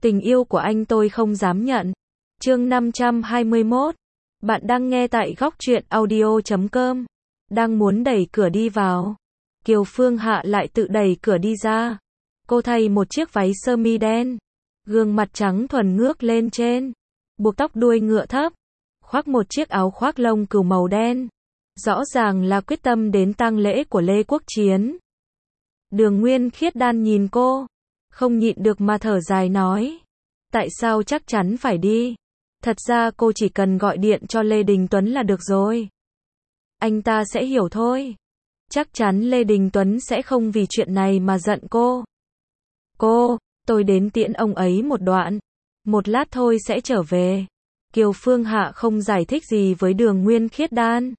Tình yêu của anh tôi không dám nhận. Chương 521. Bạn đang nghe tại góc truyện audio.com. Đang muốn đẩy cửa đi vào. Kiều Phương Hạ lại tự đẩy cửa đi ra. Cô thay một chiếc váy sơ mi đen. Gương mặt trắng thuần ngước lên trên. Buộc tóc đuôi ngựa thấp. Khoác một chiếc áo khoác lông cừu màu đen. Rõ ràng là quyết tâm đến tang lễ của Lê Quốc Chiến. Đường Nguyên Khiết Đan nhìn cô. Không nhịn được mà thở dài nói. Tại sao chắc chắn phải đi? Thật ra cô chỉ cần gọi điện cho Lê Đình Tuấn là được rồi. Anh ta sẽ hiểu thôi. Chắc chắn Lê Đình Tuấn sẽ không vì chuyện này mà giận cô. Tôi đến tiễn ông ấy một đoạn. Một lát thôi sẽ trở về. Kiều Phương Hạ không giải thích gì với Đường Nguyên Khiết Đan.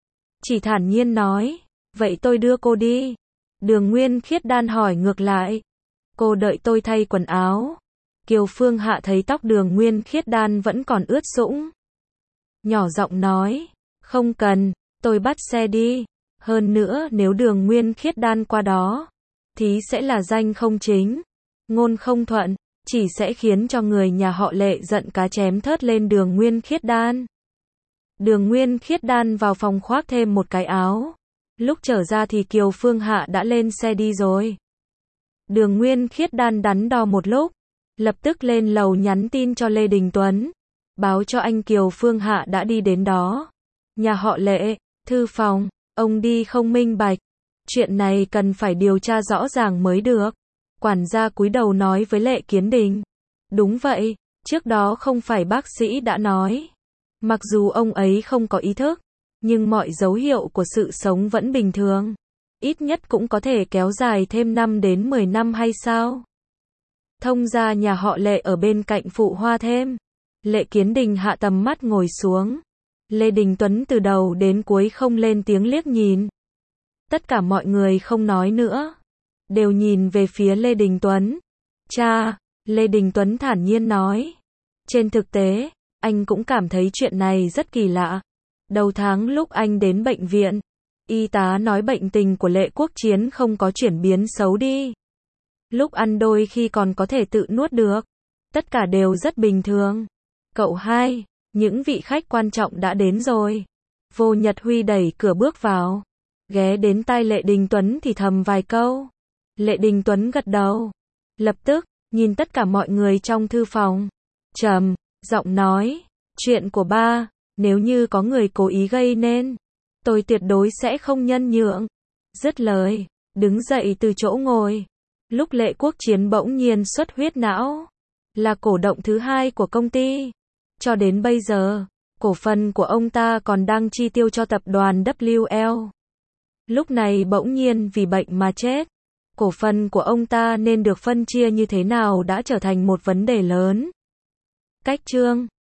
Chỉ thản nhiên nói. Vậy tôi đưa cô đi. Đường Nguyên Khiết Đan hỏi ngược lại. Cô đợi tôi thay quần áo. Kiều Phương Hạ thấy tóc Đường Nguyên Khiết Đan vẫn còn ướt sũng. Nhỏ giọng nói. Không cần, tôi bắt xe đi. Hơn nữa nếu Đường Nguyên Khiết Đan qua đó, thì sẽ là danh không chính, ngôn không thuận, chỉ sẽ khiến cho người nhà họ Lệ giận cá chém thớt lên Đường Nguyên Khiết Đan. Đường Nguyên Khiết Đan vào phòng khoác thêm một cái áo. Lúc trở ra thì Kiều Phương Hạ đã lên xe đi rồi. Đường Nguyên Khiết Đan đắn đo một lúc, lập tức lên lầu nhắn tin cho Lê Đình Tuấn, báo cho anh Kiều Phương Hạ đã đi đến đó. Nhà họ Lệ, thư phòng, ông đi không minh bạch. Chuyện này cần phải điều tra rõ ràng mới được. Quản gia cúi đầu nói với Lệ Kiến Đình. Đúng vậy, trước đó không phải bác sĩ đã nói. Mặc dù ông ấy không có ý thức, nhưng mọi dấu hiệu của sự sống vẫn bình thường. Ít nhất cũng có thể kéo dài thêm 5 đến 10 năm hay sao? Thông gia nhà họ Lệ ở bên cạnh phụ hoa thêm. Lệ Kiến Đình hạ tầm mắt ngồi xuống. Lê Đình Tuấn từ đầu đến cuối không lên tiếng liếc nhìn. Tất cả mọi người không nói nữa. Đều nhìn về phía Lê Đình Tuấn. Cha, Lê Đình Tuấn thản nhiên nói. Trên thực tế, anh cũng cảm thấy chuyện này rất kỳ lạ. Đầu tháng lúc anh đến bệnh viện, y tá nói bệnh tình của Lệ Quốc Chiến không có chuyển biến xấu đi. Lúc ăn đôi khi còn có thể tự nuốt được. Tất cả đều rất bình thường. Cậu hai, những vị khách quan trọng đã đến rồi. Vô Nhật Huy đẩy cửa bước vào. Ghé đến tai Lệ Đình Tuấn thì thầm vài câu. Lệ Đình Tuấn gật đầu. Lập tức, nhìn tất cả mọi người trong thư phòng. Trầm giọng nói. Chuyện của ba, nếu như có người cố ý gây nên, tôi tuyệt đối sẽ không nhân nhượng. Dứt lời, đứng dậy từ chỗ ngồi. Lúc Lệ Quốc Chiến bỗng nhiên xuất huyết não, là cổ động thứ hai của công ty. Cho đến bây giờ, cổ phần của ông ta còn đang chi tiêu cho tập đoàn WL. Lúc này bỗng nhiên vì bệnh mà chết. Cổ phần của ông ta nên được phân chia như thế nào đã trở thành một vấn đề lớn. Cách chương